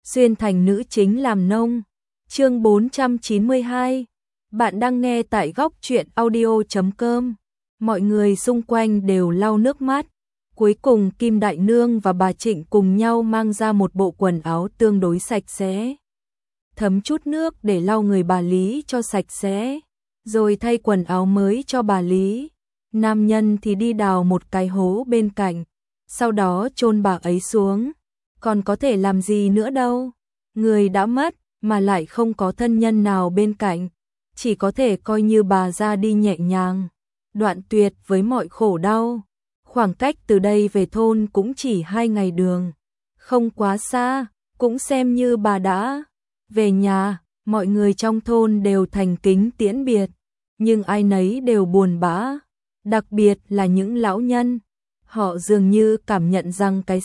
xuyên thành nữ chính làm nông. Chương 492. Bạn đang nghe tại góc truyện audio.com. Mọi người xung quanh đều lau nước mắt. Cuối cùng Kim Đại Nương và bà Trịnh cùng nhau mang ra một bộ quần áo tương đối sạch sẽ. Thấm chút nước để lau người bà Lý cho sạch sẽ, rồi thay quần áo mới cho bà Lý. Nam nhân thì đi đào một cái hố bên cạnh, sau đó chôn bà ấy xuống. Còn có thể làm gì nữa đâu, người đã mất mà lại không có thân nhân nào bên cạnh, chỉ có thể coi như bà ra đi nhẹ nhàng, đoạn tuyệt với mọi khổ đau. Khoảng cách từ đây về thôn cũng chỉ 2 ngày đường, không quá xa, cũng xem như bà đã về nhà. Mọi người trong thôn đều thành kính tiễn biệt, nhưng ai nấy đều buồn bã, đặc biệt là những lão nhân. Họ dường như cảm nhận rằng cái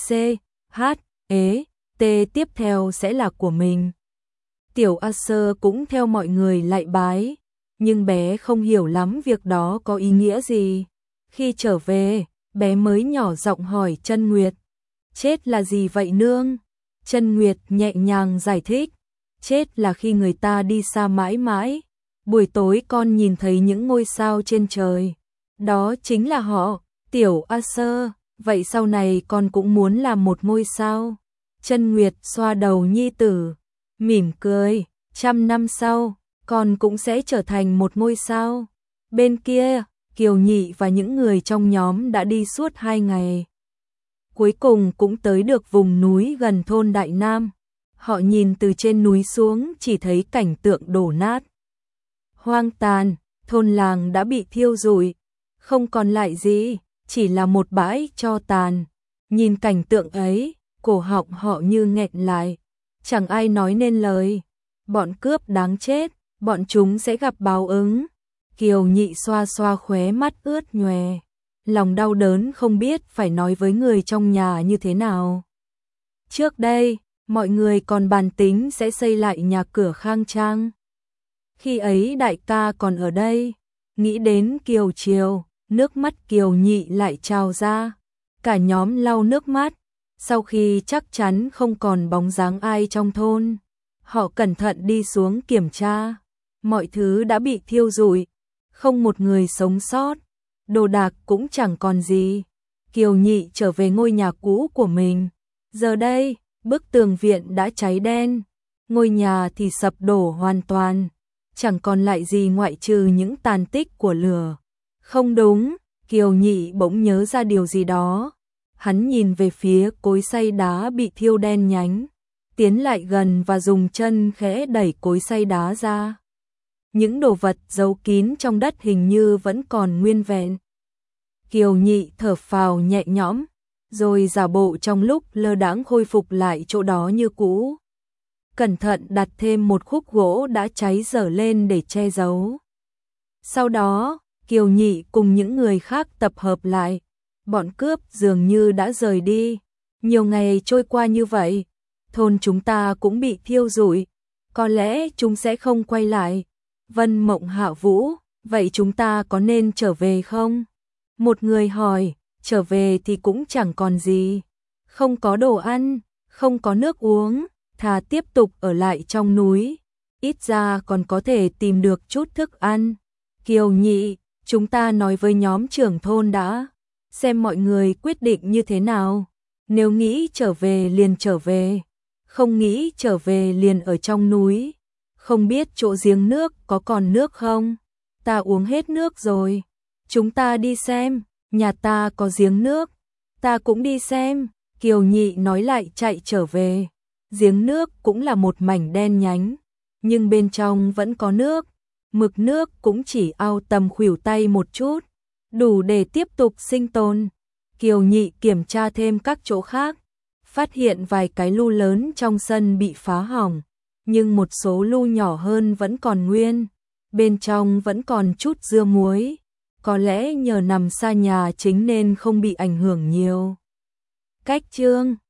T tiếp theo sẽ là của mình. Tiểu A Sơ cũng theo mọi người lại bái, nhưng bé không hiểu lắm việc đó có ý nghĩa gì. Khi trở về, bé mới nhỏ giọng hỏi Chân Nguyệt, chết là gì vậy nương? Chân Nguyệt nhẹ nhàng giải thích, chết là khi người ta đi xa mãi mãi, buổi tối con nhìn thấy những ngôi sao trên trời, đó chính là họ. Tiểu A Sơ, vậy sau này con cũng muốn làm một ngôi sao? Chân Nguyệt xoa đầu nhi tử, mỉm cười, 100 năm sau, con cũng sẽ trở thành một ngôi sao. Bên kia, Kiều Nhị và những người trong nhóm đã đi suốt 2 ngày. Cuối cùng cũng tới được vùng núi gần thôn Đại Nam. Họ nhìn từ trên núi xuống chỉ thấy cảnh tượng đổ nát, hoang tàn, thôn làng đã bị thiêu rụi, không còn lại gì, chỉ là một bãi tro tàn. Nhìn cảnh tượng ấy, cổ họng họ như nghẹn lại, chẳng ai nói nên lời. Bọn cướp đáng chết, bọn chúng sẽ gặp báo ứng. Kiều Nhị xoa xoa khóe mắt ướt nhòe, lòng đau đớn không biết phải nói với người trong nhà như thế nào. Trước đây, mọi người còn bàn tính sẽ xây lại nhà cửa khang trang. Khi ấy đại ca còn ở đây, nghĩ đến Kiều Triều, nước mắt Kiều Nhị lại trào ra. Cả nhóm lau nước mắt, sau khi chắc chắn không còn bóng dáng ai trong thôn, họ cẩn thận đi xuống kiểm tra. Mọi thứ đã bị thiêu rụi, không một người sống sót, đồ đạc cũng chẳng còn gì. Kiều Nhị trở về ngôi nhà cũ của mình. Giờ đây, bức tường viện đã cháy đen, ngôi nhà thì sập đổ hoàn toàn, chẳng còn lại gì ngoại trừ những tàn tích của lửa. Không đúng, Kiều Nhị bỗng nhớ ra điều gì đó. Hắn nhìn về phía cối xay đá bị thiêu đen nhánh, tiến lại gần và dùng chân khẽ đẩy cối xay đá ra. Những đồ vật giấu kín trong đất hình như vẫn còn nguyên vẹn. Kiều Nhị thở phào nhẹ nhõm, rồi giả bộ trong lúc lơ đãng khôi phục lại chỗ đó như cũ. Cẩn thận đặt thêm một khúc gỗ đã cháy dở lên để che giấu. Sau đó, Kiều Nhị cùng những người khác tập hợp lại. Bọn cướp dường như đã rời đi. Nhiều ngày trôi qua như vậy, thôn chúng ta cũng bị thiêu rụi, có lẽ chúng sẽ không quay lại. Vân Mộng Hạ Vũ, vậy chúng ta có nên trở về không? Một người hỏi, trở về thì cũng chẳng còn gì. Không có đồ ăn, không có nước uống, thà tiếp tục ở lại trong núi, ít ra còn có thể tìm được chút thức ăn. Kiều Nhị, chúng ta nói với nhóm trưởng thôn đã, xem mọi người quyết định như thế nào. Nếu nghĩ trở về liền trở về, không nghĩ trở về liền ở trong núi. Không biết chỗ giếng nước có còn nước không? Ta uống hết nước rồi. Chúng ta đi xem, nhà ta có giếng nước. Ta cũng đi xem. Kiều Nhị nói lại chạy trở về. Giếng nước cũng là một mảnh đen nhánh, nhưng bên trong vẫn có nước. Mực nước cũng chỉ ao tầm khuỷu tay một chút, đủ để tiếp tục sinh tồn. Kiều Nhị kiểm tra thêm các chỗ khác, phát hiện vài cái lu lớn trong sân bị phá hỏng, nhưng một số lu nhỏ hơn vẫn còn nguyên, bên trong vẫn còn chút dưa muối, có lẽ nhờ nằm xa nhà chính nên không bị ảnh hưởng nhiều. Cách chương